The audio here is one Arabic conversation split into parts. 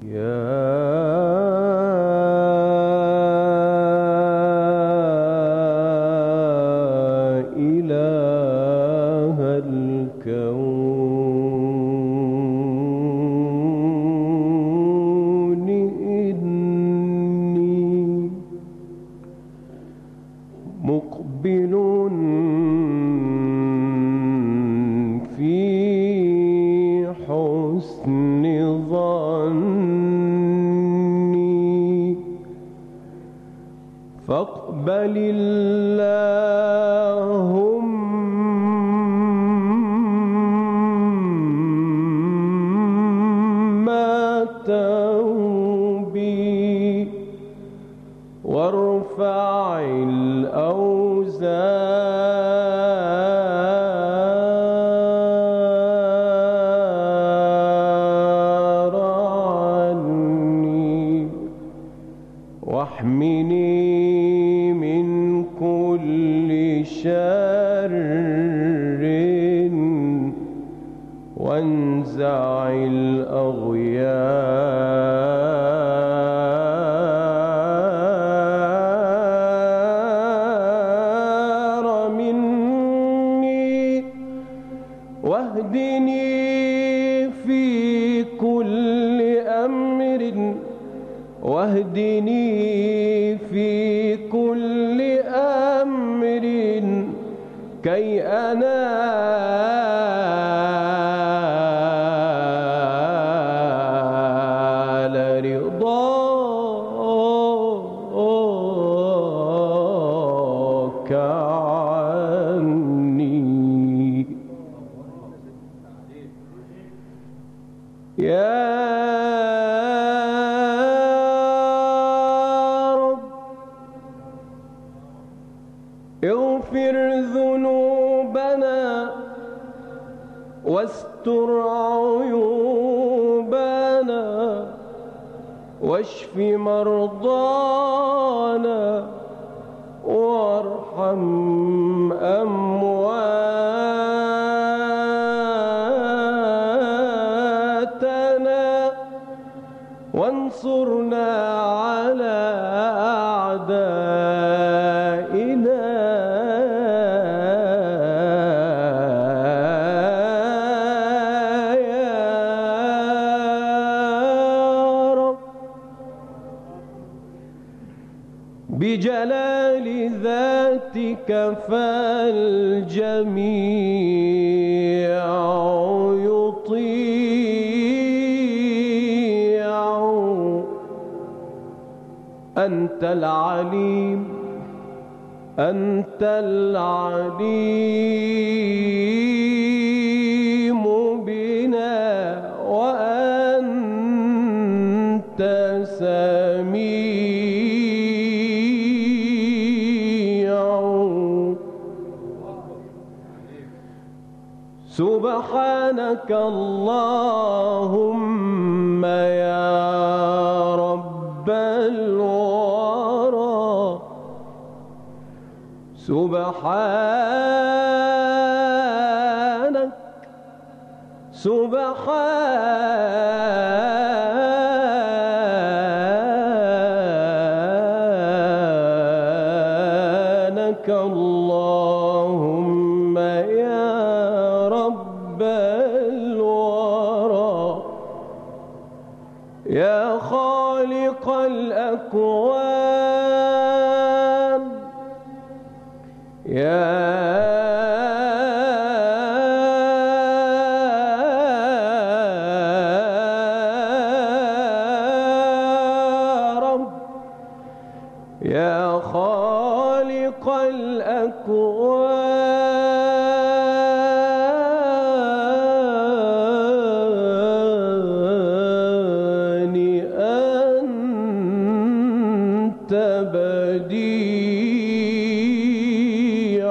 إله الكون إني مقبل في حسن ظني فاقبل اللهم توبي وارفع الأوزار عني واحمني من كل شر وانزع الأغيار مني واهدني في كل أمر واهدني في كل أمر كي أنال رضاك عني يا اغفر ذنوبنا واستر عيوبنا واشف مرضانا وارحم أمواتنا وانصرنا على أعدائنا بجلال ذاتك فالجميع يطيع أنت العليم أنت العليم بنا وأنت سميع سبحانك اللهم يا رب الورى سبحانك سبحانك اللهم يا رب الورى يا خالق الأكوان يا رب يا خالق الأكوان أنت بديع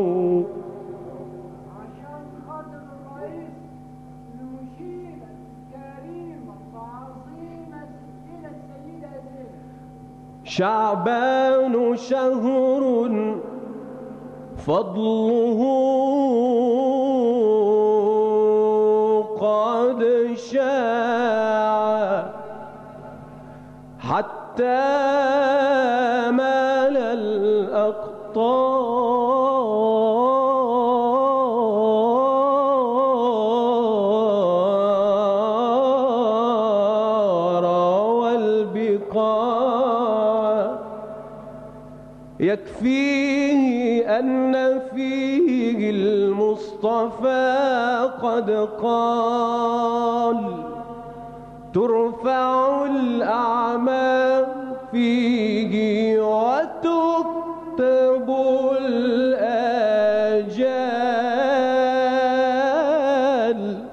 عشان خاطر الرئيس المشيرة الكريمة العظيمة إلى السيدة زينب. شعبان شهر فضله قد شاع حتى مال الأقطار والبقاع. يكفيه أن فيه المصطفى قد قال ترفع الأعمال فيه وتكتب الآجال.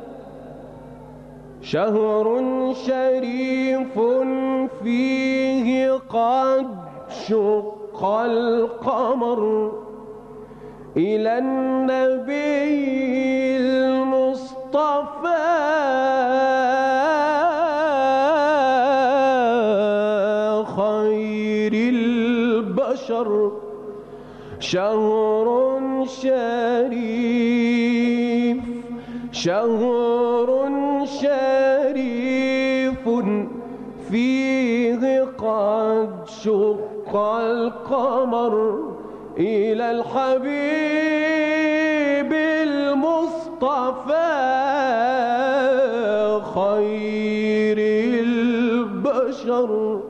شهر شريف فيه قد شق القمر إلى النبي المصطفى خير البشر. شهر شريف فيه قد شق القمر إلى الحبيب المصطفى خير البشر.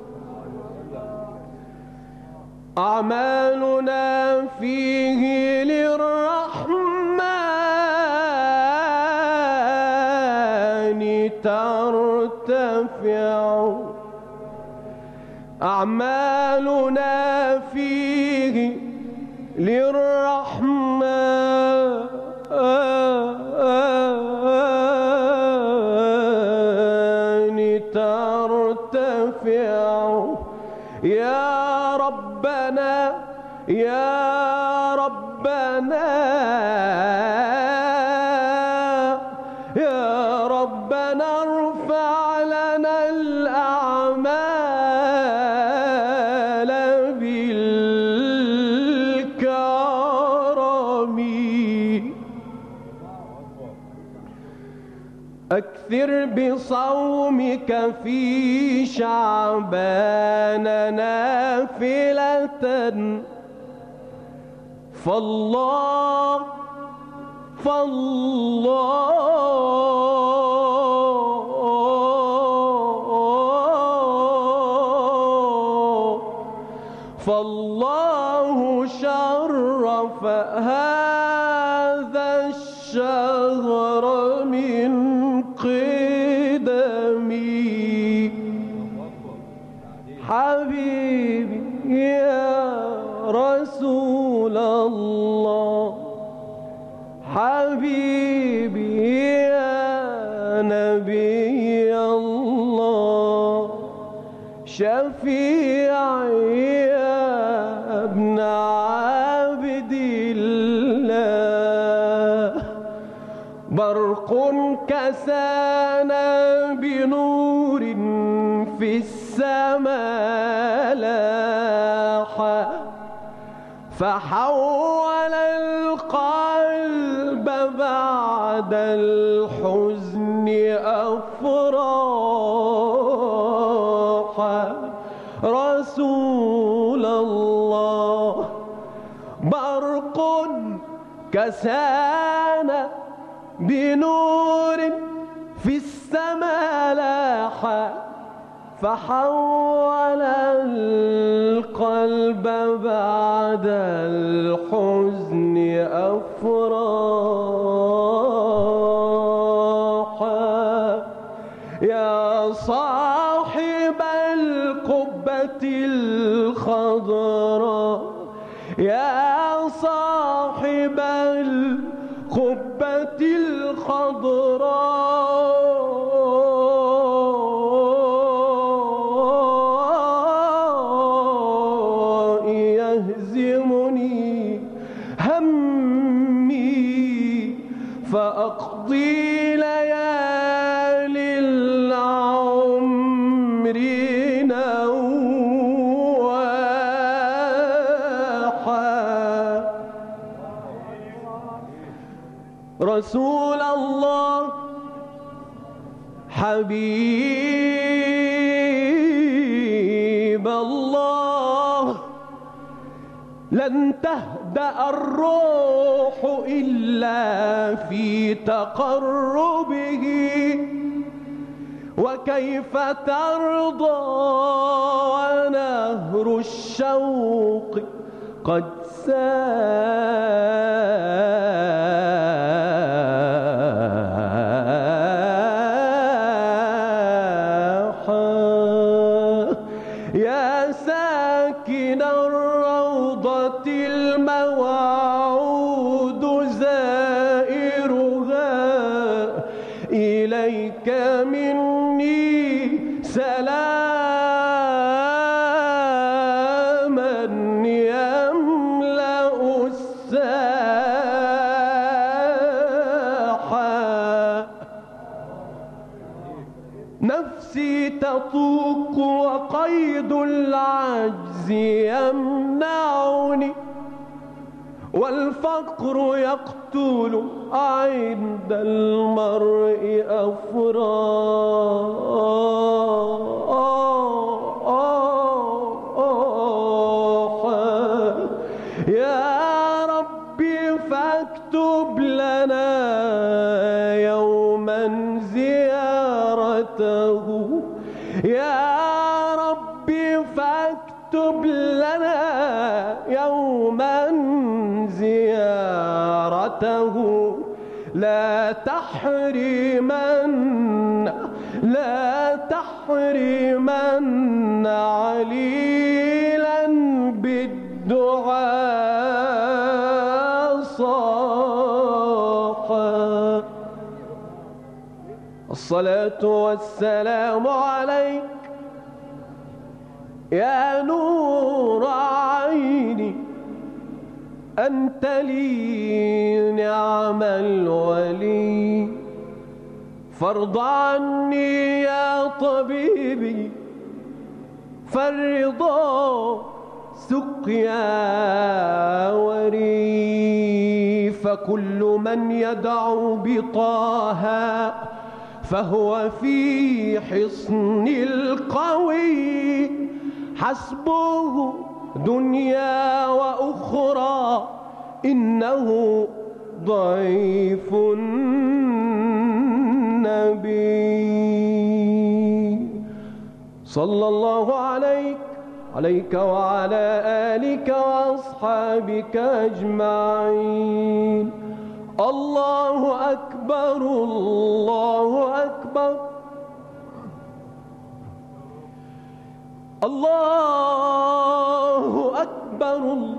أعمالنا فيه للرحمن ترتفع. أعمالنا فيه للرحمن ترتفع. يا ربنا يا ربنا يا ربنا ارفع لنا الأعمال بالكرم. أكثر بصومك في شعبان نافلة فالله فالله شرف هذا الشهر من قدمي. حبيبي يا رسول الله، حبيبي يا نبي الله، شفيعي يا ابن عبد الله. برق كسانا بنور في السماء لاح فحول القلب بعد الحزن أفراحا. رسول الله برق كسانا بنور في السماء لاح فحول القلب بعد الحزن أفراحا. يا صاحب القبة الخضراء، يا صاحب القبة الخضراء، يهزمني همي فأقضي ليالي العمر نواحا. رسول الله حبيبي لن تهدأ الروح إلا في تقربه، وكيف ترضى ونهر الشوق قد ساح. يا ساكن الروضة الموعود زائرها، إليك مني سلاما يملأ الساحة. نفسي تطوق وقيد العجز يمنعني، والفقر يقتل عند المرء أفراحا. يا ربي فاكتب لنا يوما زيارته، يا ربي فاكتب لنا يوما زيارته. لا تحرمن عليلا بالدعاء صاحا. الصلاة والسلام عليك يا نور عيني، أنت لي نعم الولي. فارض عني يا طبيبي، فالرضا سقيا وري. فكل من يدعو بطه فهو في حصن القوي، حسبه دنيا وأخرى إنه ضيف النبي. صلى الله عليك وعلى آلك وأصحابك أجمعين. الله أكبر الله أكبر الله أكبر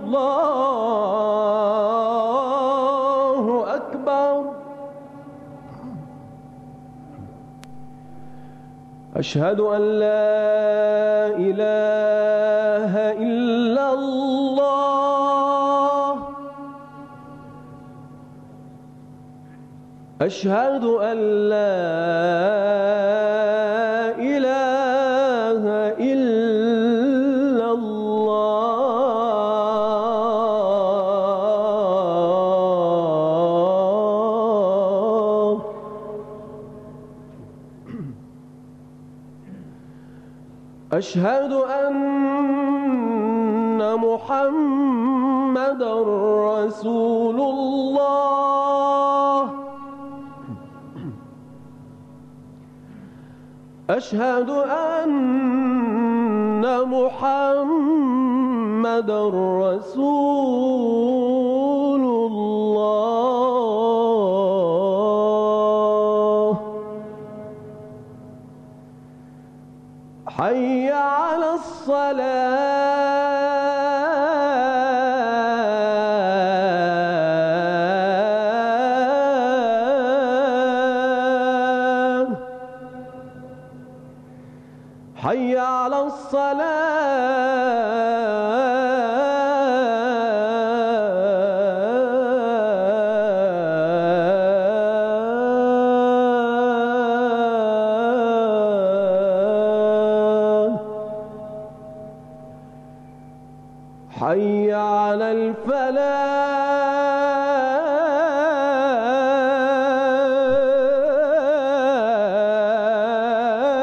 الله أكبر. أشهد أن لا إله إلا الله، أشهد أن لا إله إلا الله. أشهد أن محمدًا رسول الله. أشهد أن محمدًا رسول الله. حي على الصلاة، حي على الصلاة، حي على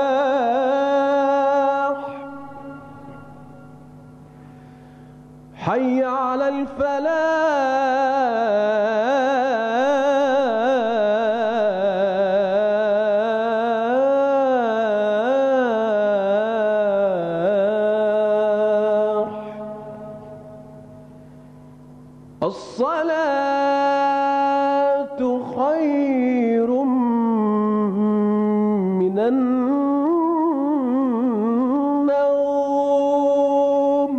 الفلاح، حي على الفلاح. الصلاة خير من النوم.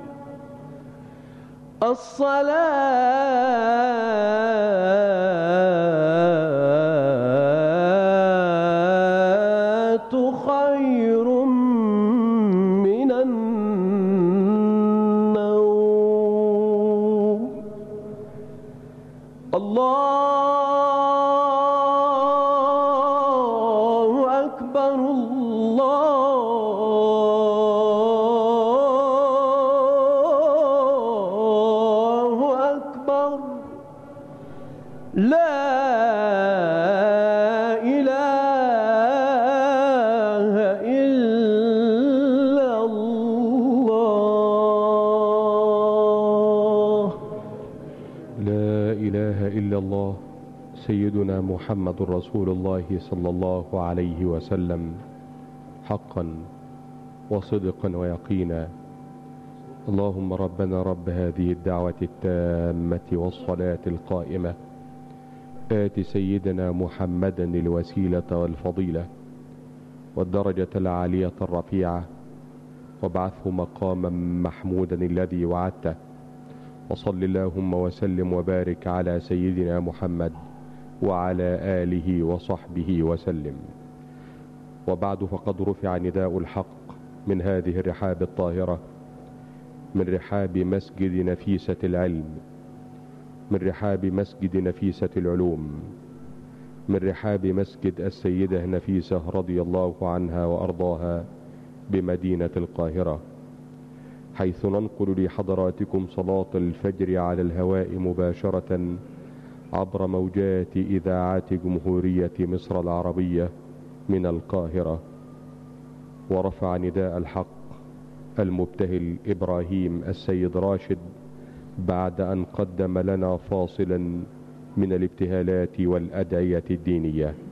الصلاة خير من النوم. الله أكبر الله أكبر. لا إله إلا الله. لا إله إلا الله سيدنا محمد رسول الله صلى الله عليه وسلم حقا وصدقا ويقينا. اللهم ربنا رب هذه الدعوة التامة والصلاة القائمة آت سيدنا محمدا الوسيلة والفضيلة والدرجة العالية الرفيعة وابعثه مقاما محمودا الذي وعدته. وصل اللهم وسلم وبارك على سيدنا محمد وعلى آله وصحبه وسلم. وبعد، فقد رفع نداء الحق من هذه الرحاب الطاهرة، من رحاب مسجد نفيسة العلم، من رحاب مسجد نفيسة العلوم، من رحاب مسجد السيدة نفيسة رضي الله عنها وأرضاها بمدينة القاهرة، حيث ننقل لحضراتكم صلاة الفجر على الهواء مباشرة عبر موجات إذاعات جمهورية مصر العربية من القاهرة. ورفع نداء الحق المبتهل إبراهيم السيد راشد بعد أن قدم لنا فاصلا من الابتهالات والأدعية الدينية.